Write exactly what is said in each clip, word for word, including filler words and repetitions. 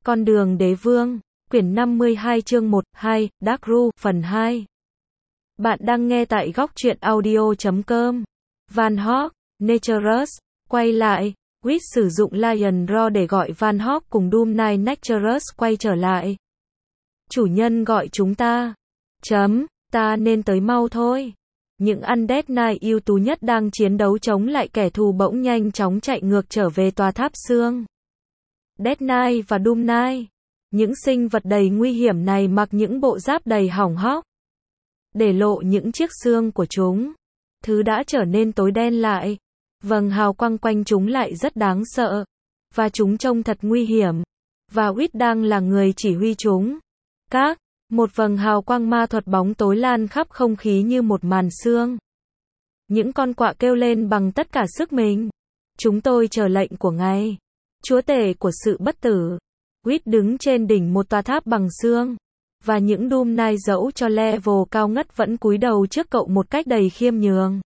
Con đường đế vương, quyển năm mươi hai chương một, hai, Dark Ru, phần hai. Bạn đang nghe tại góc truyện audio chấm com. Van Hawk, Naturus, quay lại. Whit sử dụng Lion Roar để gọi Van Hawk cùng Doom Knight Naturus quay trở lại. Chủ nhân gọi chúng ta. Chấm, ta nên tới mau thôi. Những Undead Knight ưu tú nhất đang chiến đấu chống lại kẻ thù bỗng nhanh chóng chạy ngược trở về tòa tháp xương. Death Knight và Doom Knight. Những sinh vật đầy nguy hiểm này mặc những bộ giáp đầy hỏng hóc, để lộ những chiếc xương của chúng. Thứ đã trở nên tối đen lại. Vầng hào quang quanh chúng lại rất đáng sợ. Và chúng trông thật nguy hiểm. Và Whit đang là người chỉ huy chúng. Các, một vầng hào quang ma thuật bóng tối lan khắp không khí như một màn sương. Những con quạ kêu lên bằng tất cả sức mình. Chúng tôi chờ lệnh của ngài, chúa tể của sự bất tử. Whit đứng trên đỉnh một tòa tháp bằng xương. Và những Doom Knight dẫu cho level cao ngất vẫn cúi đầu trước cậu một cách đầy khiêm nhường.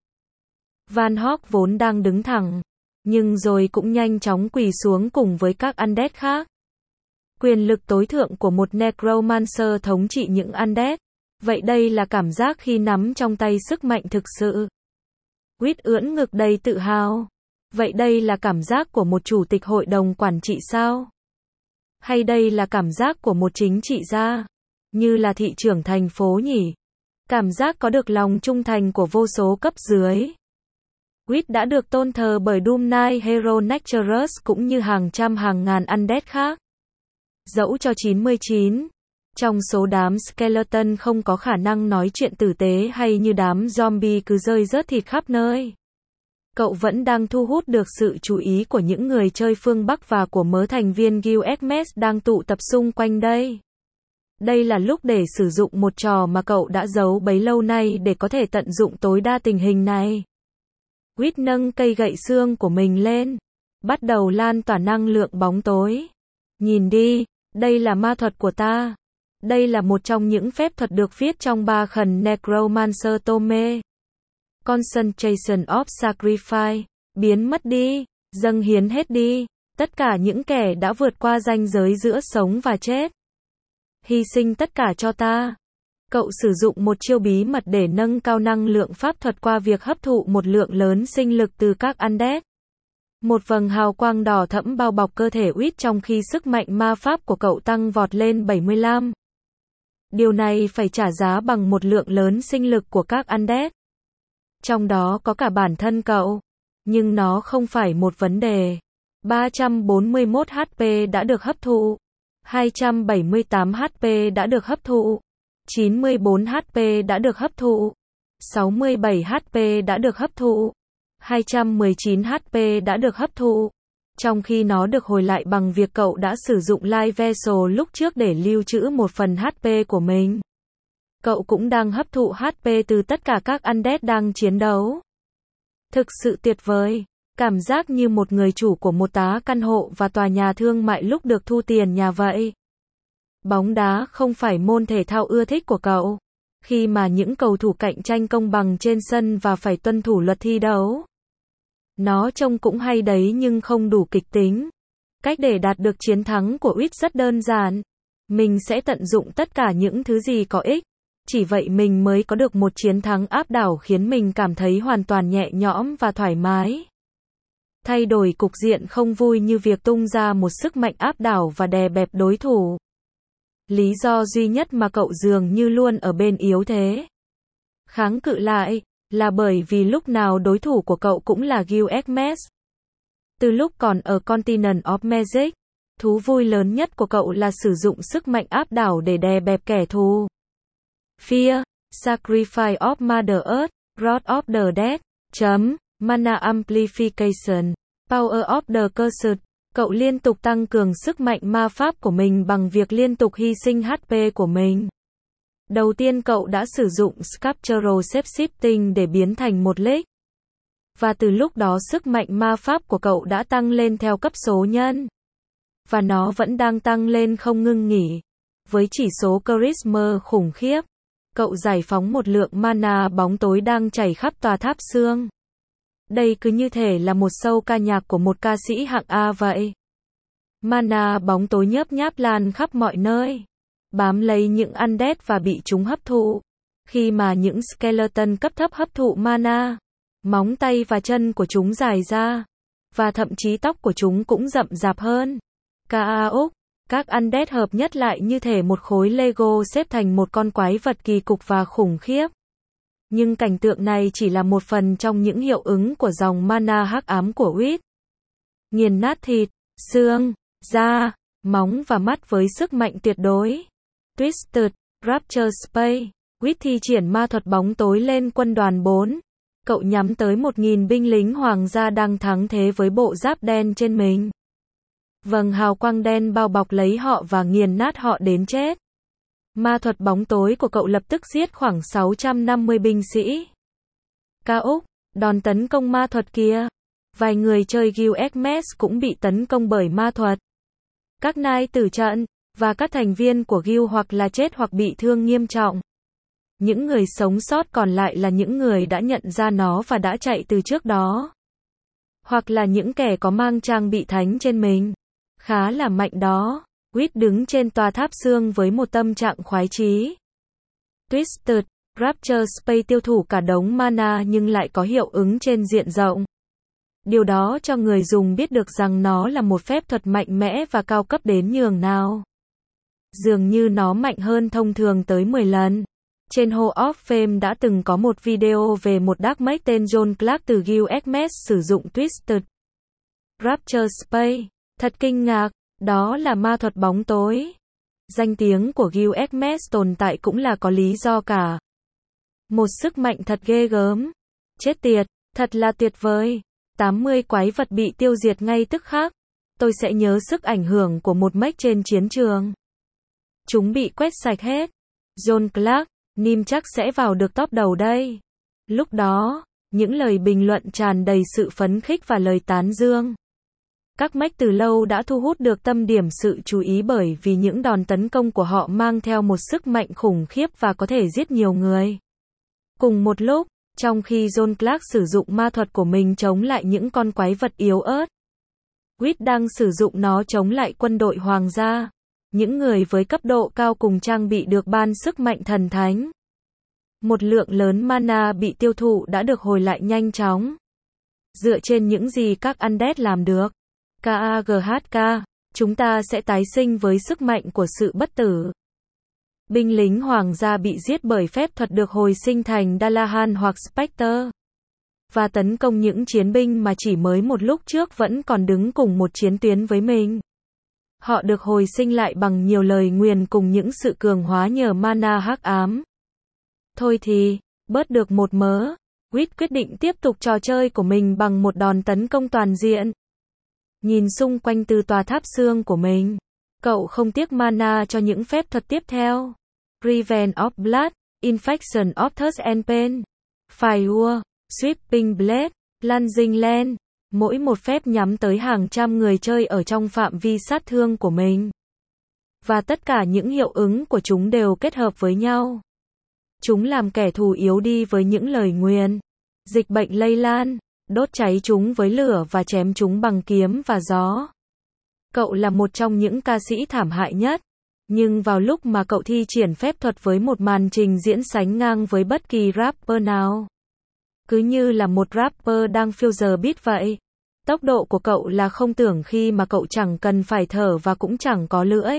Van Hawk vốn đang đứng thẳng, nhưng rồi cũng nhanh chóng quỳ xuống cùng với các Undead khác. Quyền lực tối thượng của một Necromancer thống trị những Undead. Vậy đây là cảm giác khi nắm trong tay sức mạnh thực sự. Whit ưỡn ngực đầy tự hào. Vậy đây là cảm giác của một chủ tịch hội đồng quản trị sao? Hay đây là cảm giác của một chính trị gia? Như là thị trưởng thành phố nhỉ? Cảm giác có được lòng trung thành của vô số cấp dưới. Whit đã được tôn thờ bởi Doom Knight Hero Naturus cũng như hàng trăm hàng ngàn Undead khác. Dẫu cho chín mươi chín trong số đám skeleton không có khả năng nói chuyện tử tế hay như đám zombie cứ rơi rớt thịt khắp nơi. Cậu vẫn đang thu hút được sự chú ý của những người chơi phương Bắc và của mớ thành viên Guild Hermes đang tụ tập xung quanh đây. Đây là lúc để sử dụng một trò mà cậu đã giấu bấy lâu nay để có thể tận dụng tối đa tình hình này. Whit nâng cây gậy xương của mình lên, bắt đầu lan tỏa năng lượng bóng tối. Nhìn đi, đây là ma thuật của ta. Đây là một trong những phép thuật được viết trong ba khẩn Necromancer Tome. Concentration of Sacrifice. Biến mất đi, dâng hiến hết đi. Tất cả những kẻ đã vượt qua ranh giới giữa sống và chết. Hy sinh tất cả cho ta. Cậu sử dụng một chiêu bí mật để nâng cao năng lượng pháp thuật qua việc hấp thụ một lượng lớn sinh lực từ các Undead. Một vầng hào quang đỏ thẫm bao bọc cơ thể Whit trong khi sức mạnh ma pháp của cậu tăng vọt lên bảy mươi lăm. Điều này phải trả giá bằng một lượng lớn sinh lực của các Undead. Trong đó có cả bản thân cậu. Nhưng nó không phải một vấn đề. ba trăm bốn mươi mốt hát pê đã được hấp thụ. hai trăm bảy mươi tám hát pê đã được hấp thụ. chín mươi bốn hát pê đã được hấp thụ. sáu mươi bảy hát pê đã được hấp thụ. hai trăm mười chín hát pê đã được hấp thụ. Trong khi nó được hồi lại bằng việc cậu đã sử dụng Life Vessel lúc trước để lưu trữ một phần hát pê của mình. Cậu cũng đang hấp thụ hát pê từ tất cả các Undead đang chiến đấu. Thực sự tuyệt vời. Cảm giác như một người chủ của một tá căn hộ và tòa nhà thương mại lúc được thu tiền nhà vậy. Bóng đá không phải môn thể thao ưa thích của cậu. Khi mà những cầu thủ cạnh tranh công bằng trên sân và phải tuân thủ luật thi đấu. Nó trông cũng hay đấy nhưng không đủ kịch tính. Cách để đạt được chiến thắng của Whit rất đơn giản. Mình sẽ tận dụng tất cả những thứ gì có ích. Chỉ vậy mình mới có được một chiến thắng áp đảo khiến mình cảm thấy hoàn toàn nhẹ nhõm và thoải mái. Thay đổi cục diện không vui như việc tung ra một sức mạnh áp đảo và đè bẹp đối thủ. Lý do duy nhất mà cậu dường như luôn ở bên yếu thế, kháng cự lại, là bởi vì lúc nào đối thủ của cậu cũng là Guild Hermes. Từ lúc còn ở Continent of Magic, thú vui lớn nhất của cậu là sử dụng sức mạnh áp đảo để đè bẹp kẻ thù. Fear, Sacrifice of Mother Earth, Wrath of the Dead, chấm, Mana Amplification, Power of the Cursed. Cậu liên tục tăng cường sức mạnh ma pháp của mình bằng việc liên tục hy sinh hát pê của mình. Đầu tiên cậu đã sử dụng Sculptural Shape-Shifting để biến thành một leak. Và từ lúc đó sức mạnh ma pháp của cậu đã tăng lên theo cấp số nhân. Và nó vẫn đang tăng lên không ngưng nghỉ. Với chỉ số Charisma khủng khiếp, cậu giải phóng một lượng mana bóng tối đang chảy khắp tòa tháp xương. Đây cứ như thể là một show ca nhạc của một ca sĩ hạng A vậy. Mana bóng tối nhớp nháp lan khắp mọi nơi, bám lấy những undead và bị chúng hấp thụ. Khi mà những skeleton cấp thấp hấp thụ mana, móng tay và chân của chúng dài ra, và thậm chí tóc của chúng cũng rậm rạp hơn. Kaok, các undead hợp nhất lại như thể một khối Lego xếp thành một con quái vật kỳ cục và khủng khiếp. Nhưng cảnh tượng này chỉ là một phần trong những hiệu ứng của dòng mana hắc ám của Witch. Nghiền nát thịt, xương, da, móng và mắt với sức mạnh tuyệt đối. Twisted, Rapture Space, Witch thi triển ma thuật bóng tối lên quân đoàn bốn. Cậu nhắm tới một nghìn binh lính hoàng gia đang thắng thế với bộ giáp đen trên mình. Vầng hào quang đen bao bọc lấy họ và nghiền nát họ đến chết. Ma thuật bóng tối của cậu lập tức giết khoảng sáu trăm năm mươi binh sĩ. Kaok, đòn tấn công ma thuật kia. Vài người chơi Guild cũng bị tấn công bởi ma thuật. Các nai tử trận, và các thành viên của Guild hoặc là chết hoặc bị thương nghiêm trọng. Những người sống sót còn lại là những người đã nhận ra nó và đã chạy từ trước đó. Hoặc là những kẻ có mang trang bị thánh trên mình. Khá là mạnh đó. Witch đứng trên tòa tháp xương với một tâm trạng khoái chí. Twisted, Rapture Space tiêu thụ cả đống mana nhưng lại có hiệu ứng trên diện rộng. Điều đó cho người dùng biết được rằng nó là một phép thuật mạnh mẽ và cao cấp đến nhường nào. Dường như nó mạnh hơn thông thường tới mười lần. Trên Hall of Fame đã từng có một video về một Dark Mage tên John Clark từ Guild sử dụng Twisted Rapture Space. Thật kinh ngạc, đó là ma thuật bóng tối. Danh tiếng của Guild tồn tại cũng là có lý do cả. Một sức mạnh thật ghê gớm. Chết tiệt, thật là tuyệt vời. tám mươi quái vật bị tiêu diệt ngay tức khắc. Tôi sẽ nhớ sức ảnh hưởng của một mech trên chiến trường. Chúng bị quét sạch hết. John Clark, Nim chắc sẽ vào được top đầu đây. Lúc đó, những lời bình luận tràn đầy sự phấn khích và lời tán dương. Các mech từ lâu đã thu hút được tâm điểm sự chú ý bởi vì những đòn tấn công của họ mang theo một sức mạnh khủng khiếp và có thể giết nhiều người. Cùng một lúc, trong khi John Clark sử dụng ma thuật của mình chống lại những con quái vật yếu ớt, Witch đang sử dụng nó chống lại quân đội hoàng gia. Những người với cấp độ cao cùng trang bị được ban sức mạnh thần thánh. Một lượng lớn mana bị tiêu thụ đã được hồi lại nhanh chóng. Dựa trên những gì các undead làm được. Kaghk, chúng ta sẽ tái sinh với sức mạnh của sự bất tử. Binh lính hoàng gia bị giết bởi phép thuật được hồi sinh thành Dalahan hoặc Spectre. Và tấn công những chiến binh mà chỉ mới một lúc trước vẫn còn đứng cùng một chiến tuyến với mình. Họ được hồi sinh lại bằng nhiều lời nguyền cùng những sự cường hóa nhờ mana hắc ám. Thôi thì, bớt được một mớ. Witch quyết định tiếp tục trò chơi của mình bằng một đòn tấn công toàn diện. Nhìn xung quanh từ tòa tháp xương của mình, cậu không tiếc mana cho những phép thuật tiếp theo. Revenge of Blood, Infection of Thirst and Pain, Fire, Sweeping Blade, Plunging Lens. Mỗi một phép nhắm tới hàng trăm người chơi ở trong phạm vi sát thương của mình. Và tất cả những hiệu ứng của chúng đều kết hợp với nhau. Chúng làm kẻ thù yếu đi với những lời nguyền. Dịch bệnh lây lan, đốt cháy chúng với lửa và chém chúng bằng kiếm và gió. Cậu là một trong những ca sĩ thảm hại nhất. Nhưng vào lúc mà cậu thi triển phép thuật với một màn trình diễn sánh ngang với bất kỳ rapper nào. Cứ như là một rapper đang phiêu giờ beat vậy. Tốc độ của cậu là không tưởng khi mà cậu chẳng cần phải thở và cũng chẳng có lưỡi.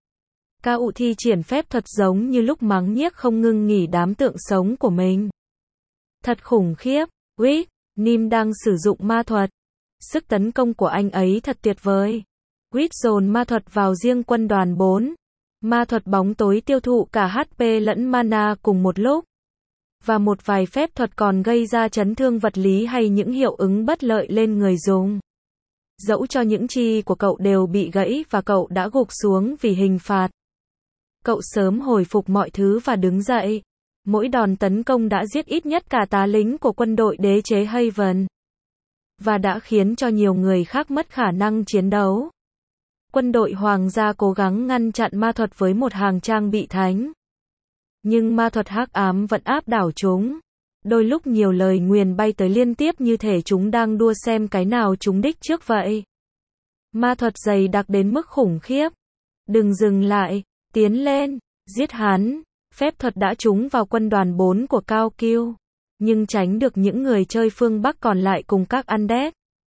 Cậu thi triển phép thuật giống như lúc mắng nhiếc không ngưng nghỉ đám tượng sống của mình. Thật khủng khiếp. Witch, Nim đang sử dụng ma thuật. Sức tấn công của anh ấy thật tuyệt vời. Witch dồn ma thuật vào riêng quân đoàn bốn. Ma thuật bóng tối tiêu thụ cả hát pê lẫn mana cùng một lúc. Và một vài phép thuật còn gây ra chấn thương vật lý hay những hiệu ứng bất lợi lên người dùng. Dẫu cho những chi của cậu đều bị gãy và cậu đã gục xuống vì hình phạt. Cậu sớm hồi phục mọi thứ và đứng dậy. Mỗi đòn tấn công đã giết ít nhất cả tá lính của quân đội đế chế Haven. Và đã khiến cho nhiều người khác mất khả năng chiến đấu. Quân đội hoàng gia cố gắng ngăn chặn ma thuật với một hàng trang bị thánh. Nhưng ma thuật hắc ám vẫn áp đảo chúng. Đôi lúc nhiều lời nguyền bay tới liên tiếp như thể chúng đang đua xem cái nào trúng đích trước vậy. Ma thuật dày đặc đến mức khủng khiếp. Đừng dừng lại, tiến lên, giết hắn. Phép thuật đã trúng vào quân đoàn bốn của Cao Kiêu, nhưng tránh được những người chơi phương Bắc còn lại cùng các undead.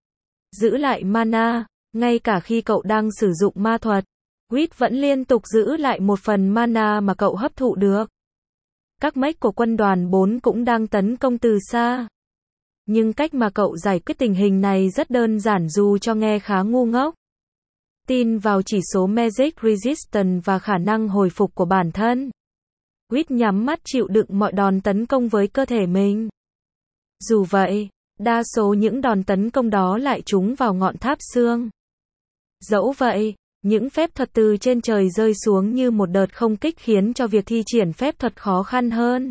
Giữ lại mana, ngay cả khi cậu đang sử dụng ma thuật, Wit vẫn liên tục giữ lại một phần mana mà cậu hấp thụ được. Các mech của quân đoàn bốn cũng đang tấn công từ xa. Nhưng cách mà cậu giải quyết tình hình này rất đơn giản dù cho nghe khá ngu ngốc. Tin vào chỉ số Magic Resistance và khả năng hồi phục của bản thân. Wit nhắm mắt chịu đựng mọi đòn tấn công với cơ thể mình. Dù vậy, đa số những đòn tấn công đó lại trúng vào ngọn tháp xương. Dẫu vậy, những phép thuật từ trên trời rơi xuống như một đợt không kích khiến cho việc thi triển phép thuật khó khăn hơn.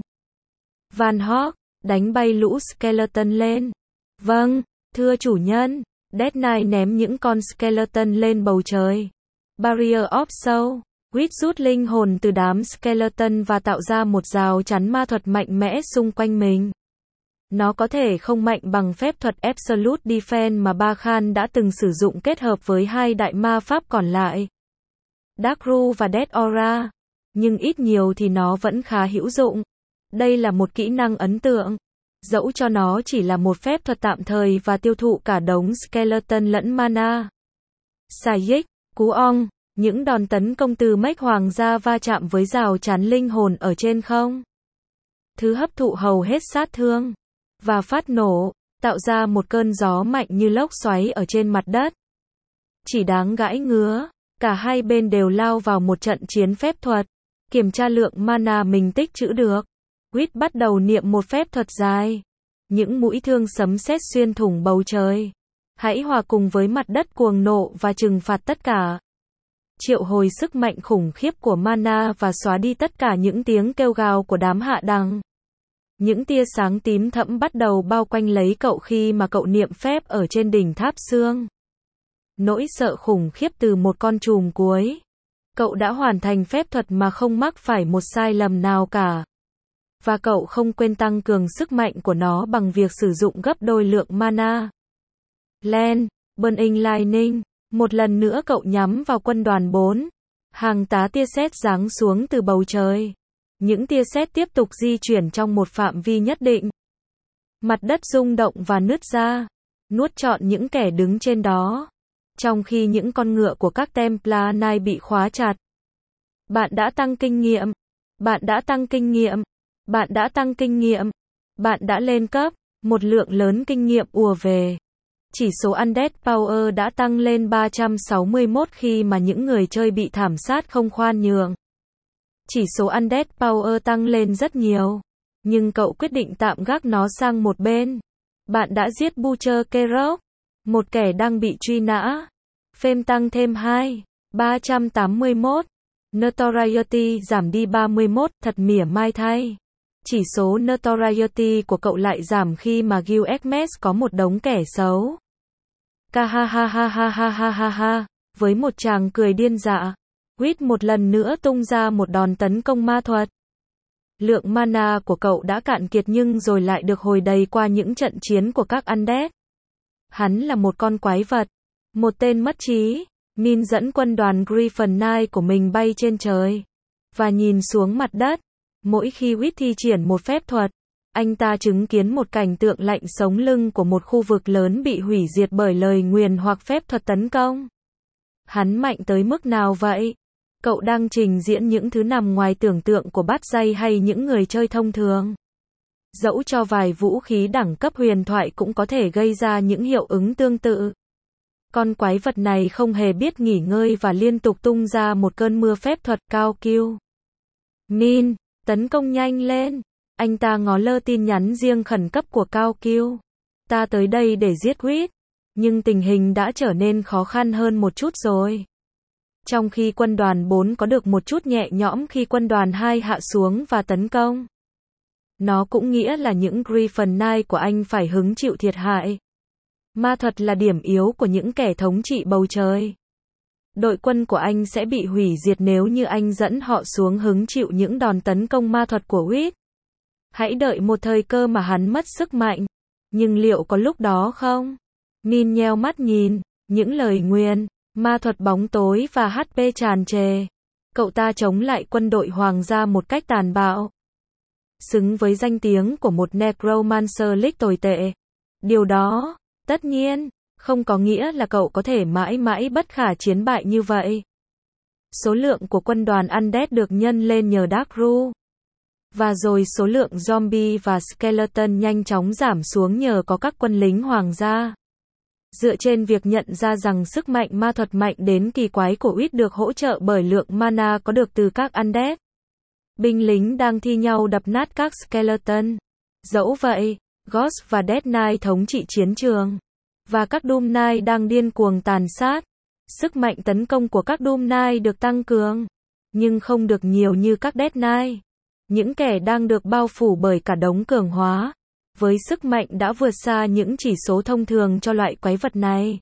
Van Hawk, đánh bay lũ skeleton lên. Vâng, thưa chủ nhân. Death Knight ném những con skeleton lên bầu trời. Barrier of Soul. Wit rút linh hồn từ đám skeleton và tạo ra một rào chắn ma thuật mạnh mẽ xung quanh mình. Nó có thể không mạnh bằng phép thuật Absolute Defense mà Ba Khan đã từng sử dụng kết hợp với hai đại ma pháp còn lại, Dark Ru và Death Aura. Nhưng ít nhiều thì nó vẫn khá hữu dụng. Đây là một kỹ năng ấn tượng. Dẫu cho nó chỉ là một phép thuật tạm thời và tiêu thụ cả đống skeleton lẫn mana. Sayik, cú ong, những đòn tấn công từ mech hoàng gia va chạm với rào chắn linh hồn ở trên không. Thứ hấp thụ hầu hết sát thương. Và phát nổ, tạo ra một cơn gió mạnh như lốc xoáy ở trên mặt đất. Chỉ đáng gãi ngứa, cả hai bên đều lao vào một trận chiến phép thuật. Kiểm tra lượng mana mình tích trữ được. Wit bắt đầu niệm một phép thuật dài. Những mũi thương sấm sét xuyên thủng bầu trời. Hãy hòa cùng với mặt đất cuồng nộ và trừng phạt tất cả. Triệu hồi sức mạnh khủng khiếp của mana và xóa đi tất cả những tiếng kêu gào của đám hạ đẳng. Những tia sáng tím thẫm bắt đầu bao quanh lấy cậu khi mà cậu niệm phép ở trên đỉnh tháp xương. Nỗi sợ khủng khiếp từ một con trùm cuối. Cậu đã hoàn thành phép thuật mà không mắc phải một sai lầm nào cả. Và cậu không quên tăng cường sức mạnh của nó bằng việc sử dụng gấp đôi lượng mana. Len, Burning Lightning. Một lần nữa cậu nhắm vào quân đoàn bốn. Hàng tá tia sét giáng xuống từ bầu trời. Những tia sét tiếp tục di chuyển trong một phạm vi nhất định. Mặt đất rung động và nứt ra, nuốt trọn những kẻ đứng trên đó. Trong khi những con ngựa của các Templar Knight bị khóa chặt. Bạn đã tăng kinh nghiệm. Bạn đã tăng kinh nghiệm. Bạn đã tăng kinh nghiệm. Bạn đã lên cấp. Một lượng lớn kinh nghiệm ùa về. Chỉ số Undead Power đã tăng lên ba trăm sáu mươi mốt khi mà những người chơi bị thảm sát không khoan nhượng. Chỉ số Undead Power tăng lên rất nhiều. Nhưng cậu quyết định tạm gác nó sang một bên. Bạn đã giết Butcher Kerok, một kẻ đang bị truy nã. Fame tăng thêm hai, ba trăm tám mươi mốt. Notoriety giảm đi ba mươi mốt, thật mỉa mai thay. Chỉ số Notoriety của cậu lại giảm khi mà Guild Xmas có một đống kẻ xấu. Ca ha ha ha ha ha ha ha ha. Với một tràng cười điên dại, Wit một lần nữa tung ra một đòn tấn công ma thuật. Lượng mana của cậu đã cạn kiệt nhưng rồi lại được hồi đầy qua những trận chiến của các undead. Hắn là một con quái vật, một tên mất trí. Min dẫn quân đoàn Griffin Knight của mình bay trên trời và nhìn xuống mặt đất. Mỗi khi Wit thi triển một phép thuật, anh ta chứng kiến một cảnh tượng lạnh sống lưng của một khu vực lớn bị hủy diệt bởi lời nguyền hoặc phép thuật tấn công. Hắn mạnh tới mức nào vậy? Cậu đang trình diễn những thứ nằm ngoài tưởng tượng của bát dây hay những người chơi thông thường. Dẫu cho vài vũ khí đẳng cấp huyền thoại cũng có thể gây ra những hiệu ứng tương tự. Con quái vật này không hề biết nghỉ ngơi và liên tục tung ra một cơn mưa phép thuật cao kiêu. Min, tấn công nhanh lên. Anh ta ngó lơ tin nhắn riêng khẩn cấp của Cao Kiêu. Ta tới đây để giết Wit. Nhưng tình hình đã trở nên khó khăn hơn một chút rồi. Trong khi quân đoàn bốn có được một chút nhẹ nhõm khi quân đoàn hai hạ xuống và tấn công. Nó cũng nghĩa là những Griffin Knight của anh phải hứng chịu thiệt hại. Ma thuật là điểm yếu của những kẻ thống trị bầu trời. Đội quân của anh sẽ bị hủy diệt nếu như anh dẫn họ xuống hứng chịu những đòn tấn công ma thuật của Wit. Hãy đợi một thời cơ mà hắn mất sức mạnh. Nhưng liệu có lúc đó không? Min nheo mắt nhìn, những lời nguyền, ma thuật bóng tối và hát pê tràn trề. Cậu ta chống lại quân đội hoàng gia một cách tàn bạo. Xứng với danh tiếng của một Necromancer League tồi tệ. Điều đó, tất nhiên, không có nghĩa là cậu có thể mãi mãi bất khả chiến bại như vậy. Số lượng của quân đoàn Undead được nhân lên nhờ Darkru. Và rồi số lượng zombie và skeleton nhanh chóng giảm xuống nhờ có các quân lính hoàng gia. Dựa trên việc nhận ra rằng sức mạnh ma thuật mạnh đến kỳ quái của Witch được hỗ trợ bởi lượng mana có được từ các Undead. Binh lính đang thi nhau đập nát các skeleton. Dẫu vậy, Ghost và Dead Knight thống trị chiến trường. Và các Doom Knight đang điên cuồng tàn sát. Sức mạnh tấn công của các Doom Knight được tăng cường. Nhưng không được nhiều như các Dead Knight. Những kẻ đang được bao phủ bởi cả đống cường hóa. Với sức mạnh đã vượt xa những chỉ số thông thường cho loại quái vật này.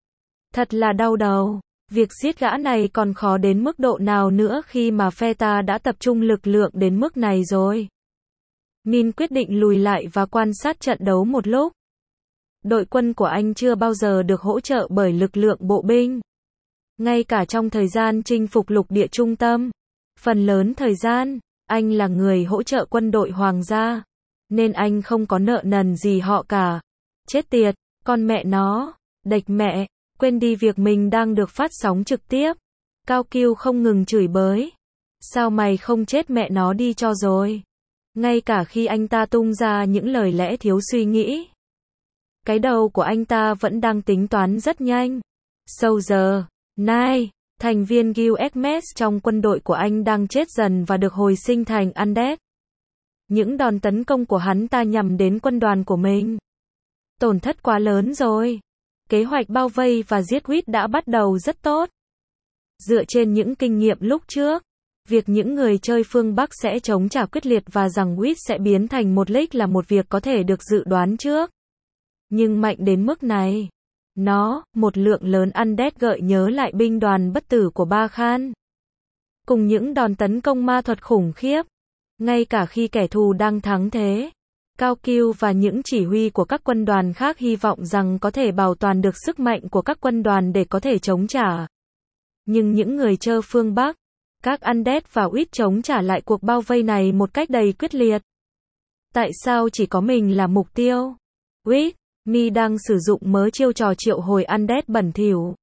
Thật là đau đầu. Việc giết gã này còn khó đến mức độ nào nữa khi mà phe ta đã tập trung lực lượng đến mức này rồi. Min quyết định lùi lại và quan sát trận đấu một lúc. Đội quân của anh chưa bao giờ được hỗ trợ bởi lực lượng bộ binh. Ngay cả trong thời gian chinh phục lục địa trung tâm. Phần lớn thời gian, anh là người hỗ trợ quân đội hoàng gia. Nên anh không có nợ nần gì họ cả. Chết tiệt, con mẹ nó, đệch mẹ, quên đi việc mình đang được phát sóng trực tiếp. Cao Kiêu không ngừng chửi bới. Sao mày không chết mẹ nó đi cho rồi? Ngay cả khi anh ta tung ra những lời lẽ thiếu suy nghĩ. Cái đầu của anh ta vẫn đang tính toán rất nhanh. Soldier, Knight, thành viên Guild Xmas trong quân đội của anh đang chết dần và được hồi sinh thành Undead. Những đòn tấn công của hắn ta nhằm đến quân đoàn của mình. Tổn thất quá lớn rồi. Kế hoạch bao vây và giết Witch đã bắt đầu rất tốt. Dựa trên những kinh nghiệm lúc trước, việc những người chơi phương Bắc sẽ chống trả quyết liệt và rằng Witch sẽ biến thành một league là một việc có thể được dự đoán trước. Nhưng mạnh đến mức này, nó, một lượng lớn Undead gợi nhớ lại binh đoàn bất tử của Ba Khan. Cùng những đòn tấn công ma thuật khủng khiếp, ngay cả khi kẻ thù đang thắng thế. Cao Kiêu và những chỉ huy của các quân đoàn khác hy vọng rằng có thể bảo toàn được sức mạnh của các quân đoàn để có thể chống trả. Nhưng những người chơi phương Bắc, các Undead và Witch chống trả lại cuộc bao vây này một cách đầy quyết liệt. Tại sao chỉ có mình là mục tiêu? Witch, mi đang sử dụng mớ chiêu trò triệu hồi Undead bẩn thỉu.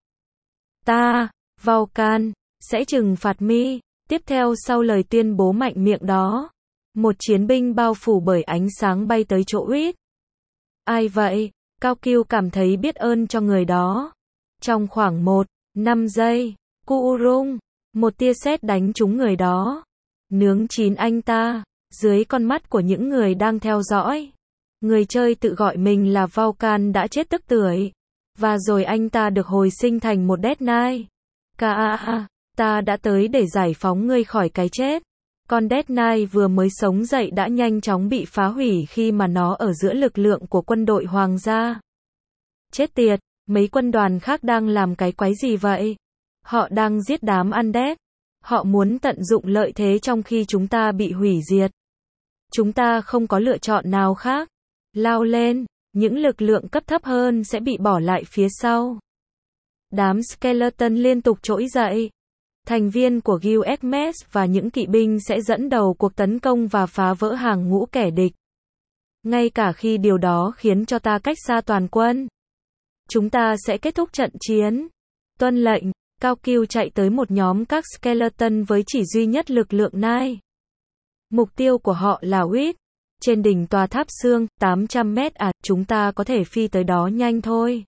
Ta, Vulcan, sẽ trừng phạt mi. Tiếp theo sau lời tuyên bố mạnh miệng đó, một chiến binh bao phủ bởi ánh sáng bay tới chỗ Witch. Ai vậy? Cao Kiêu cảm thấy biết ơn cho người đó. Trong khoảng một, năm giây, Kurung, một tia sét đánh trúng người đó. Nướng chín anh ta, dưới con mắt của những người đang theo dõi. Người chơi tự gọi mình là Vulcan đã chết tức tưởi. Và rồi anh ta được hồi sinh thành một Dead Knight. Kaa, ta đã tới để giải phóng ngươi khỏi cái chết. Con Dead Knight vừa mới sống dậy đã nhanh chóng bị phá hủy khi mà nó ở giữa lực lượng của quân đội hoàng gia. Chết tiệt, mấy quân đoàn khác đang làm cái quái gì vậy? Họ đang giết đám Undead. Họ muốn tận dụng lợi thế trong khi chúng ta bị hủy diệt. Chúng ta không có lựa chọn nào khác. Lao lên, những lực lượng cấp thấp hơn sẽ bị bỏ lại phía sau. Đám skeleton liên tục trỗi dậy. Thành viên của Guild Xmas và những kỵ binh sẽ dẫn đầu cuộc tấn công và phá vỡ hàng ngũ kẻ địch. Ngay cả khi điều đó khiến cho ta cách xa toàn quân. Chúng ta sẽ kết thúc trận chiến. Tuân lệnh, Cao Kiêu chạy tới một nhóm các skeleton với chỉ duy nhất lực lượng Knight. Mục tiêu của họ là Witch. Trên đỉnh tòa tháp xương, tám trăm mét à, chúng ta có thể phi tới đó nhanh thôi.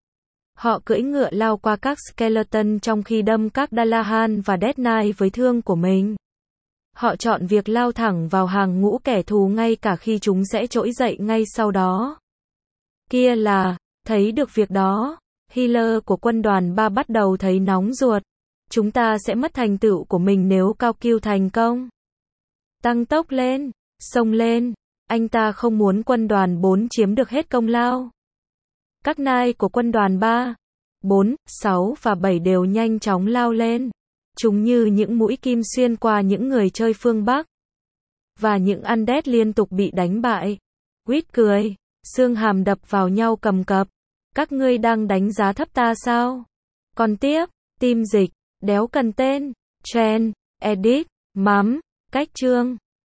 Họ cưỡi ngựa lao qua các skeleton trong khi đâm các Dalahan và Dead Knight với thương của mình. Họ chọn việc lao thẳng vào hàng ngũ kẻ thù ngay cả khi chúng sẽ trỗi dậy ngay sau đó. Kia là, thấy được việc đó, healer của quân đoàn ba bắt đầu thấy nóng ruột. Chúng ta sẽ mất thành tựu của mình nếu Cao Kiêu thành công. Tăng tốc lên, xông lên, anh ta không muốn quân đoàn bốn chiếm được hết công lao. Các Knight của quân đoàn ba, bốn, sáu và bảy đều nhanh chóng lao lên. Chúng như những mũi kim xuyên qua những người chơi phương Bắc. Và những Undead liên tục bị đánh bại. Witch cười, xương hàm đập vào nhau cầm cập. Các ngươi đang đánh giá thấp ta sao? Còn tiếp, tim dịch, đéo cần tên, trend, edit, mắm, cách chương.